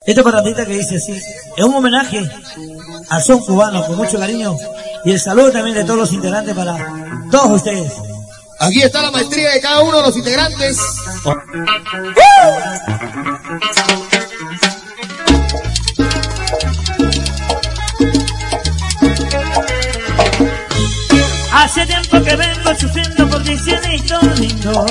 Esta parrandita que dice así, es un homenaje al son cubano con mucho cariño y el saludo también de todos los integrantes para todos ustedes. Aquí está la maestría de cada uno de los integrantes. Hace tiempo que vengo sufriendo por ti, cielito lindo.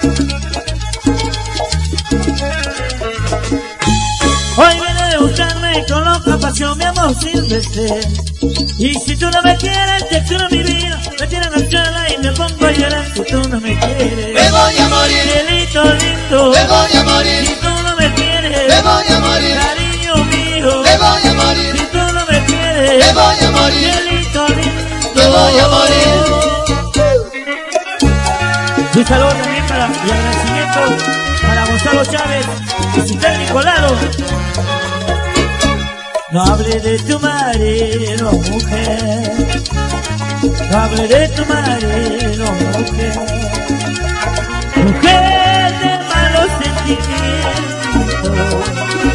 Hoy viene de buscarme con loca pasión, mi amor silvestre. Y si tú no me quieres, te juro mi vida, me tiran al suelo y me pongo a llorar. Si tú no me quieres, me voy a morir. Cielito lindo, me voy a morir. Si tú no me quieres, me voy a morir. Cariño mío, me voy a morir. Si tú no me quieres, me voy a morir. Cielito lindo, me voy a morir. Un saludo también para y agradecimiento para Gonzalo Chávez y su técnico Lalo. No hable de tu marido, mujer. No hable de tu marido, mujer. Mujer de malos sentimientos.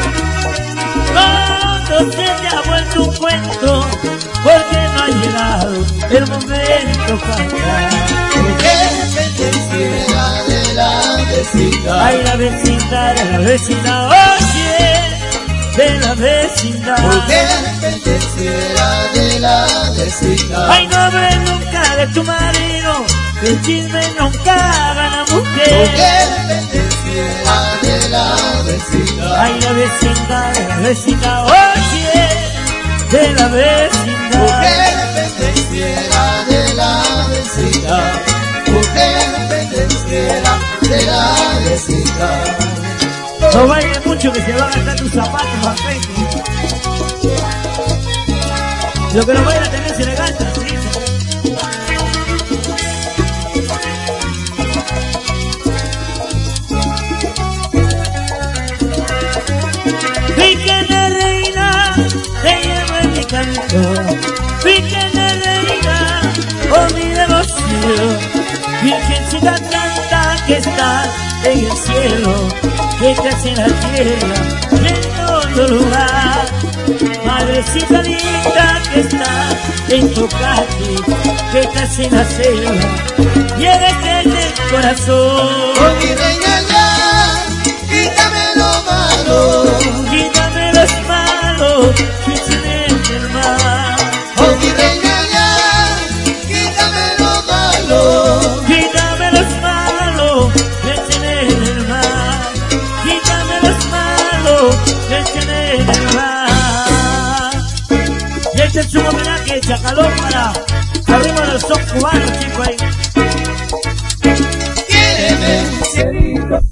Todo se te ha vuelto un cuento porque no ha llegado el momento para pendenciera de la vecindad. Ay, la vecindad de la vecindad, oye, de la vecindad. Mujer pendenciera de la vecindad. Ay, no hables nunca de tu marido, que el chisme nunca gana mujer. Mujer pendenciera de la vecindad. Ay, la vecindad de la vecindad, oye, de la vecindad. Mujer pendenciera de la vecindad. Mujer pendenciera de la vecindad. No bailes mucho que se van a gastar tus zapatos, afecto. Lo que no baila también se le gasta, ¿sí? Fíjate reina, te llevo en mi canto. Fíjate reina, oh mi devoción. Virgencita santa que está en el cielo, que estás en la tierra, en todo lugar. Madrecita linda que está en Tocate, que estás en la selva, y eres el corazón. Oh mi reina ya, quítame lo malo, quítame los malos que tienen el mar. Oh mi reina ya, quítame lo malo, quítame los malos que tienen el mar. Quítame los malos que tienen el mar. Y este es un homenaje, Chacalón, para abrimos el son cubano, chicos, ahí. Quiéreme, cielito.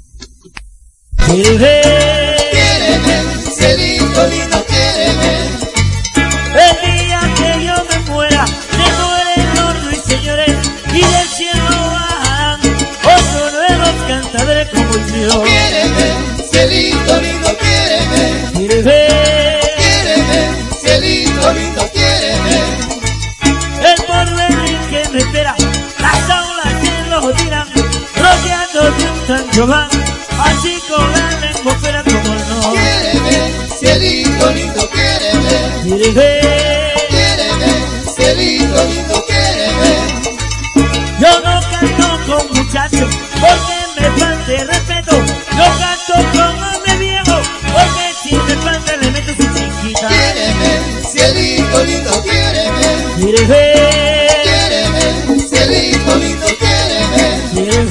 Quiéreme, cielito lindo, quiéreme. El día que yo me muera, se muere el horno y señores, y del cielo bajan otros nuevos cantadores como el mío. Quiéreme, cielito lindo, quiéreme. Quiéreme, cielito lindo, quiéreme. El porvenir que me espera, las aulas que lo tiran, rodeando de un San Giovanni, así con la lengua fuera como el no. Quiéreme, cielito lindo, quiéreme. Quiéreme, cielito lindo, quiéreme. yo no canto con muchachos porque me falta el respeto. Yo canto con hombre viejo porque si me falta le meto su chiquita. Quiéreme, cielito lindo, quiéreme. Quiéreme, cielito lindo, quiéreme.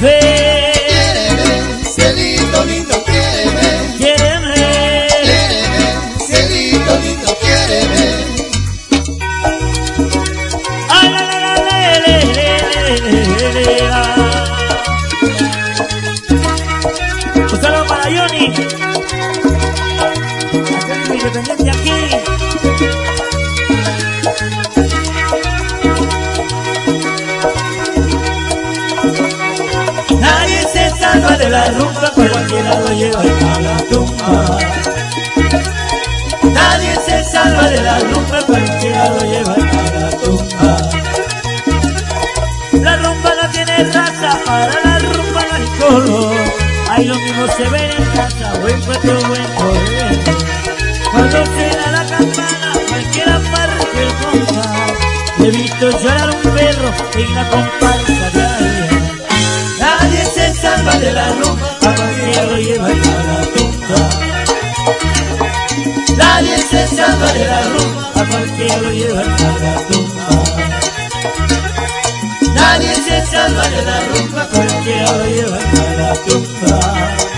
Cielito lindo, quiéreme. Quiéreme, cielito lindo, quiéreme. ay, la, la, la, le, la. Un saludo para Johnny, hacer mi independencia aquí. Nadie se salva de la rumba, cualquiera lo lleva a la tumba. Nadie se salva de la rumba, cualquiera lo lleva a la tumba. La rumba no tiene raza, para la rumba no hay color. Ahí lo mismo se ve en casa, buen puesto, buen correr. Cuando suena la campana, cualquiera parte el compás. He visto llorar un perro en la comparsa de ayer. Nadie se salva de la rumba, A cualquiera lo llevan a la tumba. nadie se salva de la rumba, A cualquiera lo llevan a la tumba. nadie se salva de la rumba, Cualquiera lo llevan a la tumba.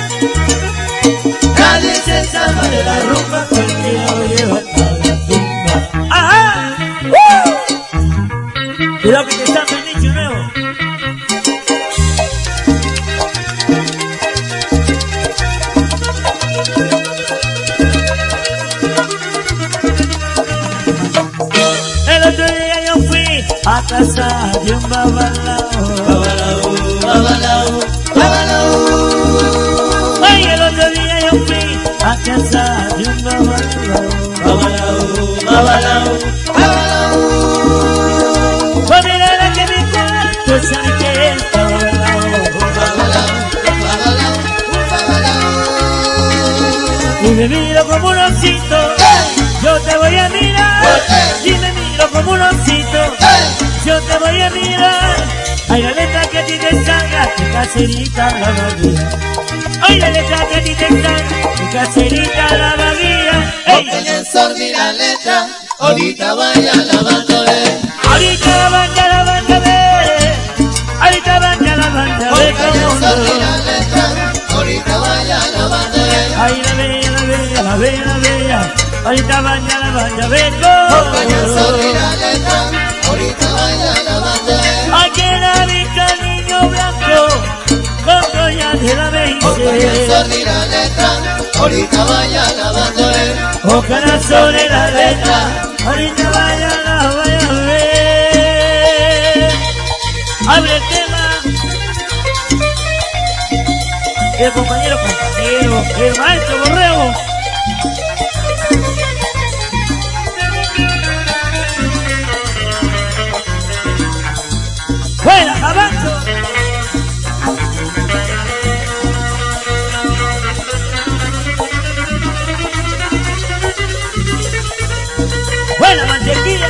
nadie se salva de la rumba, Cualquiera lo llevan a la tumba. ¡Ajá! Cuidado que te está el nicho nuevo. El otro día yo fui a casa de un babalao. babalao, babalao, babalao, Ay, el otro día yo fui a casa de un babalao. babalao, babalao, babalao, Pues mira la que me cuento, sabe que es babalao. babalao, babalao, babalao. Y me miro como un osito, yo te voy a mirar. Y me miro como un osito, yo te voy a mirar. Ay, la letra que a ti te salga, que caserita la vaguía. Ay, la letra que a ti te salga, que caserita la vaguía. Ey, Pongan en sordi la letra, ahorita vaya lavándole. ahorita la banda ve. Ahorita la banda ve Pongan en como sordi no. la letra, ahorita vaya lavándole. Ay, la bella, la bella, la bella, la bella. Ahorita la banda ve Pongan en como sordi no. la letra, ahorita vaya lavándole. Aquí en la vista el niño blanco, con joyas de la Pongan en 20. sordi la letra, ahorita vaya lavándole. Ojalá sobre la letra, ahorita vaya a ver. Abre el tema. El compañero, el maestro Borrego. Buena, avanzo. Buena mantequilla.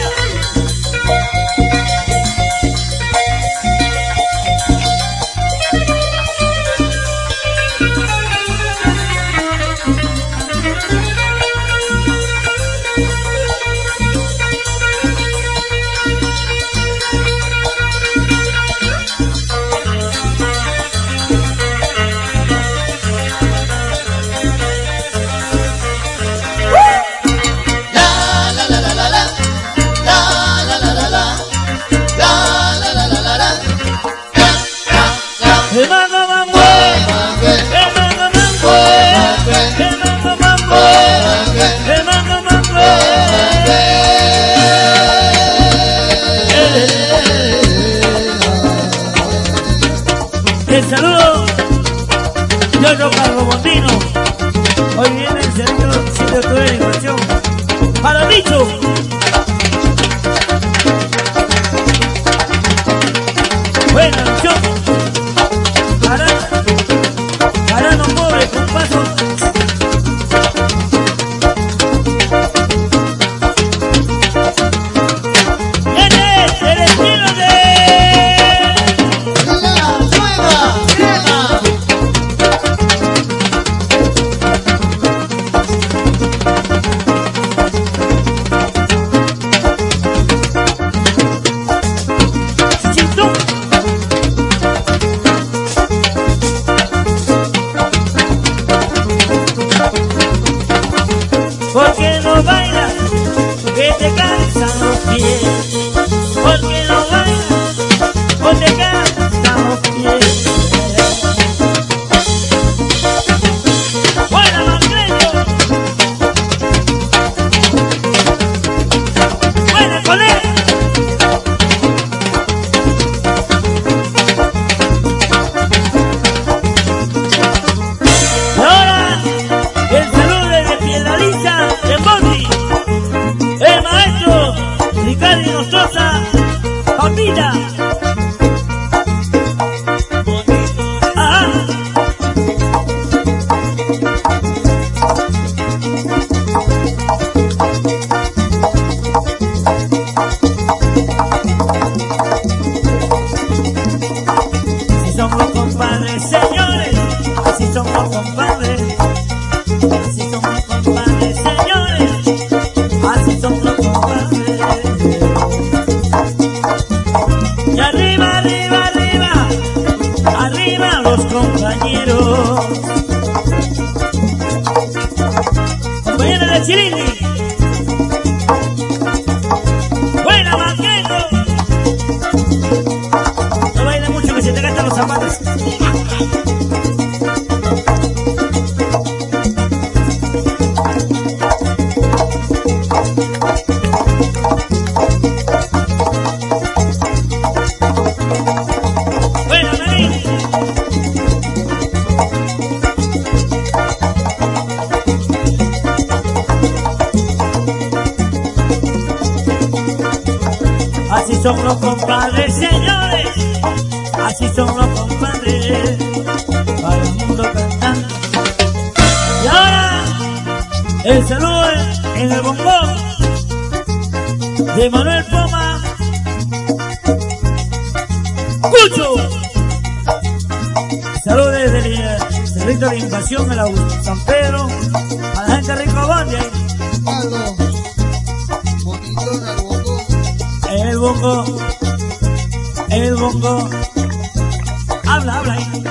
El mango mambo, el mango mambo, el mango mambo, el mango mambo. El saludo de otro carro bondino. Hoy viene el servicio de animación para Bicho. Buena noche. Para no pobre con paso. Viene el estilo de La nueva crema. Chintú. Porque no bailas, que te cansan los pies. Porque no bailas, o te cansan los pies. Buena Macreño. Buena colega. Y ahora, el saludo de Piedra Lisa de Bondi. Dame de Chilini. Buena, Manguero. No bailes mucho que se te gastan los zapatos. Buena, Marín. Así son los compadres, señores, así son los compadres, para el mundo cantando. Y ahora, el saludo en el bongo de Manuel Poma, Cucho. Saludos desde el Cerrito de Invasión, el San Pedro, a la gente rico Bonde. Algo bonito en el bongo. El bongo, habla ahí.